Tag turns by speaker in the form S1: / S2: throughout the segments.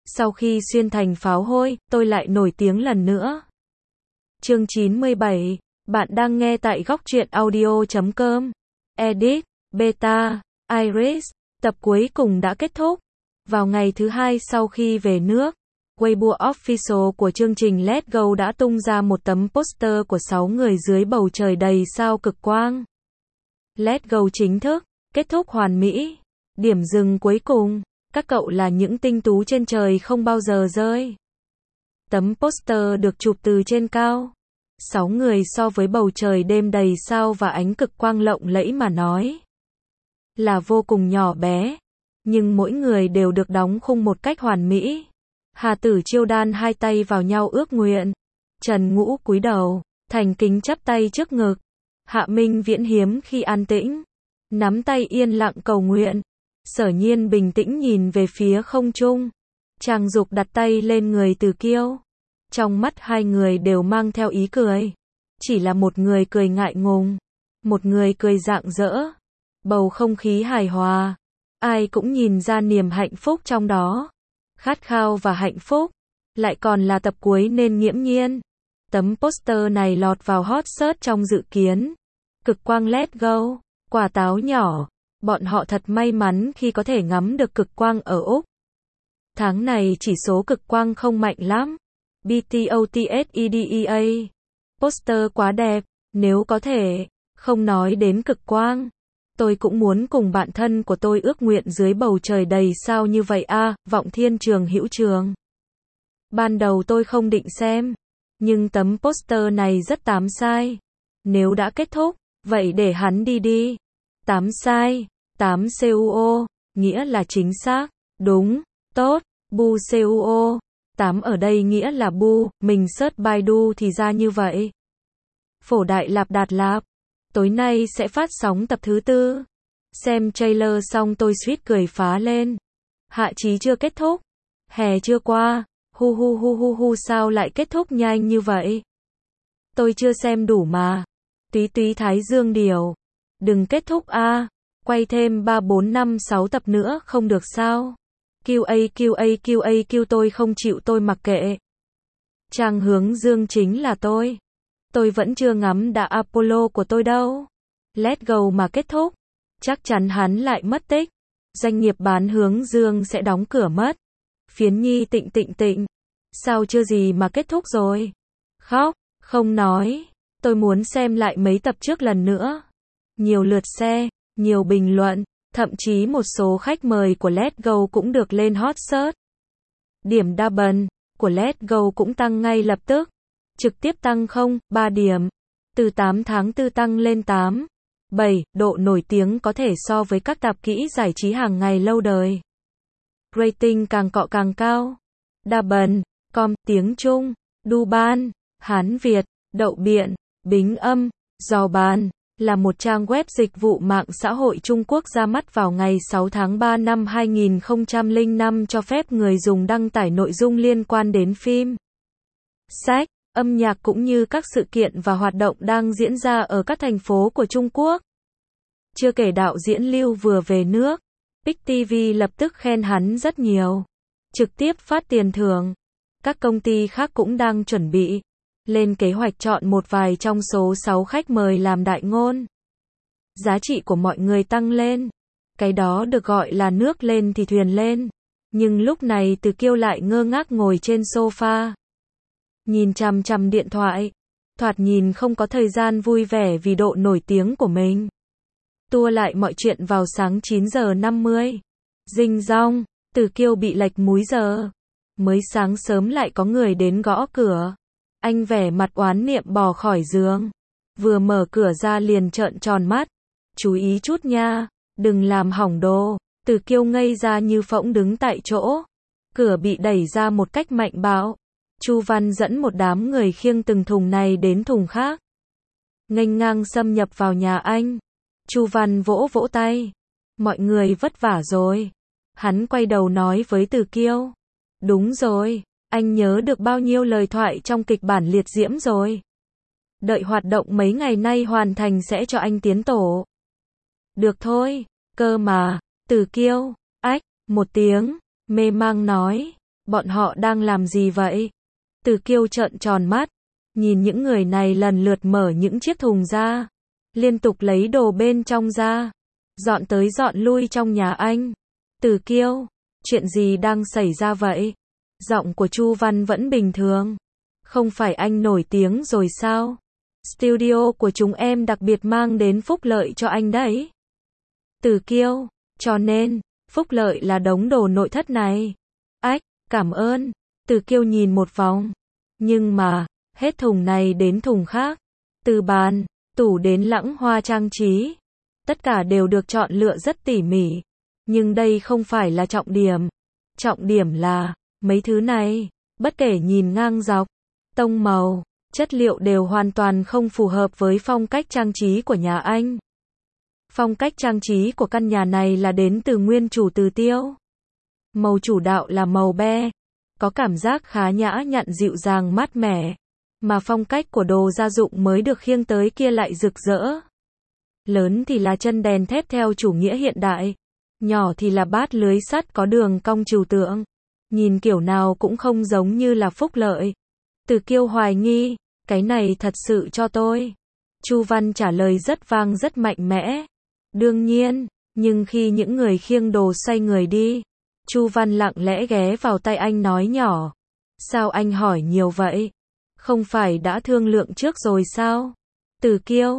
S1: Sau khi xuyên thành pháo hôi, tôi lại nổi tiếng lần nữa. Chương 97, bạn đang nghe tại góc truyện audio.com. Edit, Beta, Iris, tập cuối cùng đã kết thúc. Vào ngày thứ hai sau khi về nước, Weibo Official của chương trình Let's Go đã tung ra một tấm poster của 6 người dưới bầu trời đầy sao cực quang. Let's Go chính thức, kết thúc hoàn mỹ. Điểm dừng cuối cùng, các cậu là những tinh tú trên trời không bao giờ rơi. Tấm poster được chụp từ trên cao. 6 người so với bầu trời đêm đầy sao và ánh cực quang lộng lẫy mà nói là vô cùng nhỏ bé, nhưng mỗi người đều được đóng khung một cách hoàn mỹ. Hà Tử Chiêu đan hai tay vào nhau ước nguyện. Trần Ngũ cúi đầu, thành kính chắp tay trước ngực. Hạ Minh Viễn hiếm khi an tĩnh, nắm tay yên lặng cầu nguyện. Sở Nhiên bình tĩnh nhìn về phía không trung. Trang Dục đặt tay lên người Từ Kiêu. Trong mắt hai người đều mang theo ý cười. Chỉ là một người cười ngại ngùng, một người cười rạng rỡ. Bầu không khí hài hòa. Ai cũng nhìn ra niềm hạnh phúc trong đó. Khát khao và hạnh phúc. Lại còn là tập cuối nên nghiễm nhiên. Tấm poster này lọt vào hot search trong dự kiến. Cực quang Let's Go, quả táo nhỏ. Bọn họ thật may mắn khi có thể ngắm được cực quang ở Úc. Tháng này chỉ số cực quang không mạnh lắm. BTOTSEDEA. Poster quá đẹp, nếu có thể, không nói đến cực quang. Tôi cũng muốn cùng bạn thân của tôi ước nguyện dưới bầu trời đầy sao như vậy a. Vọng Thiên Trường Hữu Trường. Ban đầu tôi không định xem, nhưng tấm poster này rất tám sai. Nếu đã kết thúc, vậy để hắn đi đi. 8 sai, 8 CUO, nghĩa là chính xác, đúng, tốt, bu CUO. 8 ở đây nghĩa là bu, mình search Baidu thì ra như vậy. Phổ Đại Lạp Đạt Lạp, tối nay sẽ phát sóng tập thứ 4. Xem trailer xong tôi suýt cười phá lên. Hạ Chí chưa kết thúc, hè chưa qua, hu hu hu hu hu sao lại kết thúc nhanh như vậy? Tôi chưa xem đủ mà. Túy túy Thái Dương Điều, đừng kết thúc a, quay thêm 3 4 5 6 tập nữa không được sao? QA tôi không chịu, tôi mặc kệ. Trang Hướng Dương chính là tôi. Tôi vẫn chưa ngắm đã Apollo của tôi đâu. Let's Go mà kết thúc, chắc chắn hắn lại mất tích. Doanh nghiệp bán Hướng Dương sẽ đóng cửa mất. Phiến Nhi tịnh. Sao chưa gì mà kết thúc rồi? Khóc, không nói. Tôi muốn xem lại mấy tập trước lần nữa. Nhiều lượt share, nhiều bình luận, thậm chí một số khách mời của Let's Go cũng được lên hot search. Điểm đa bần của Let's Go cũng tăng ngay lập tức. Trực tiếp tăng 3 điểm. Từ 8 tháng 4 tăng lên 8. 7, độ nổi tiếng có thể so với các tạp kỹ giải trí hàng ngày lâu đời. Rating càng cọ càng cao. Đa bần, tiếng Trung, Đu Ban, Hán Việt, Đậu Biện, Bính Âm, Dò Bàn, là một trang web dịch vụ mạng xã hội Trung Quốc ra mắt vào ngày 6 tháng 3 năm 2005 cho phép người dùng đăng tải nội dung liên quan đến phim, sách, âm nhạc cũng như các sự kiện và hoạt động đang diễn ra ở các thành phố của Trung Quốc. Chưa kể đạo diễn Lưu vừa về nước, Pic TV lập tức khen hắn rất nhiều, trực tiếp phát tiền thưởng. Các công ty khác cũng đang chuẩn bị lên kế hoạch chọn một vài trong số 6 khách mời làm đại ngôn. Giá trị của mọi người tăng lên. Cái đó được gọi là nước lên thì thuyền lên. Nhưng lúc này Từ Kiêu lại ngơ ngác ngồi trên sofa. Nhìn chằm chằm điện thoại. Thoạt nhìn không có thời gian vui vẻ vì độ nổi tiếng của mình. Tua lại mọi chuyện vào sáng 9 giờ 50. Dinh dong, Từ Kiêu bị lệch múi giờ. Mới sáng sớm lại có người đến gõ cửa. Anh vẻ mặt oán niệm bò khỏi giường. Vừa mở cửa ra liền trợn tròn mắt. Chú ý chút nha, đừng làm hỏng đồ. Từ Kiêu ngây ra như phỗng đứng tại chỗ. Cửa bị đẩy ra một cách mạnh bạo. Chu Văn dẫn một đám người khiêng từng thùng này đến thùng khác. Nghênh ngang xâm nhập vào nhà anh. Chu Văn vỗ vỗ tay. Mọi người vất vả rồi. Hắn quay đầu nói với Từ Kiêu. Đúng rồi. Anh nhớ được bao nhiêu lời thoại trong kịch bản liệt diễm rồi. Đợi hoạt động mấy ngày nay hoàn thành sẽ cho anh tiến tổ. Được thôi, cơ mà. Từ Kiêu, ách, một tiếng, mê mang nói. Bọn họ đang làm gì vậy? Từ Kiêu trợn tròn mắt, nhìn những người này lần lượt mở những chiếc thùng ra, liên tục lấy đồ bên trong ra, dọn tới dọn lui trong nhà anh. Từ Kiêu, chuyện gì đang xảy ra vậy? Giọng của Chu Văn vẫn bình thường. Không phải anh nổi tiếng rồi sao? Studio của chúng em đặc biệt mang đến phúc lợi cho anh đấy. Từ Kiêu, cho nên, phúc lợi là đống đồ nội thất này. Ách, cảm ơn. Từ Kiêu nhìn một vòng. Nhưng mà, hết thùng này đến thùng khác. Từ bàn, tủ đến lẵng hoa trang trí. Tất cả đều được chọn lựa rất tỉ mỉ. Nhưng đây không phải là trọng điểm. Trọng điểm là, mấy thứ này, bất kể nhìn ngang dọc, tông màu, chất liệu đều hoàn toàn không phù hợp với phong cách trang trí của nhà anh. Phong cách trang trí của căn nhà này là đến từ nguyên chủ Từ Tiêu. Màu chủ đạo là màu be, có cảm giác khá nhã nhặn dịu dàng mát mẻ, mà phong cách của đồ gia dụng mới được khiêng tới kia lại rực rỡ. Lớn thì là chân đèn thép theo chủ nghĩa hiện đại, nhỏ thì là bát lưới sắt có đường cong trừu tượng, nhìn kiểu nào cũng không giống như là phúc lợi. Từ Kiêu hoài nghi, cái này thật sự cho tôi. Chu Văn trả lời rất vang rất mạnh mẽ. Đương nhiên, nhưng khi những người khiêng đồ xoay người đi, Chu Văn lặng lẽ ghé vào tay anh nói nhỏ. Sao anh hỏi nhiều vậy? Không phải đã thương lượng trước rồi sao? Từ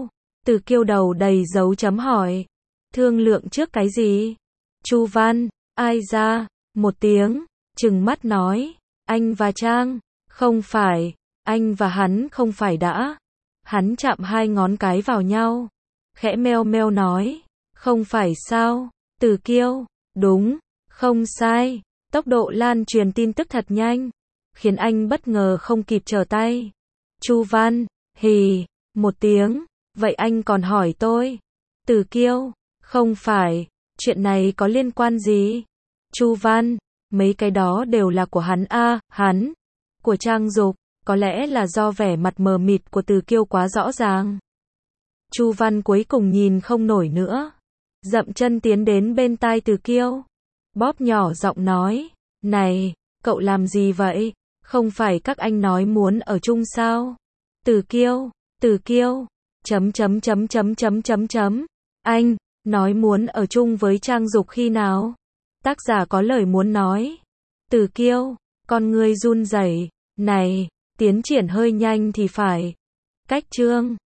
S1: Kiêu đầu đầy dấu chấm hỏi. Thương lượng trước cái gì? Chu Văn, ai ra? Một tiếng, trừng mắt nói. Anh và Trang, không phải, anh và hắn không phải đã. Hắn chạm hai ngón cái vào nhau. Khẽ meo meo nói. Không phải sao? Từ Kiêu, đúng, không sai. Tốc độ lan truyền tin tức thật nhanh, khiến anh bất ngờ không kịp trở tay. Chu Văn, hì, một tiếng. Vậy anh còn hỏi tôi? Từ Kiêu, không phải, chuyện này có liên quan gì? Chu Văn, mấy cái đó đều là của hắn hắn. Của Trang Dục, có lẽ là do vẻ mặt mờ mịt của Từ Kiêu quá rõ ràng. Chu Văn cuối cùng nhìn không nổi nữa, dậm chân tiến đến bên tai Từ Kiêu, bóp nhỏ giọng nói, này, cậu làm gì vậy? Không phải các anh nói muốn ở chung sao? Từ Kiêu, anh, nói muốn ở chung với Trang Dục khi nào? Tác giả có lời muốn nói. Từ Kiêu, con người run rẩy, này, tiến triển hơi nhanh thì phải. Cách chương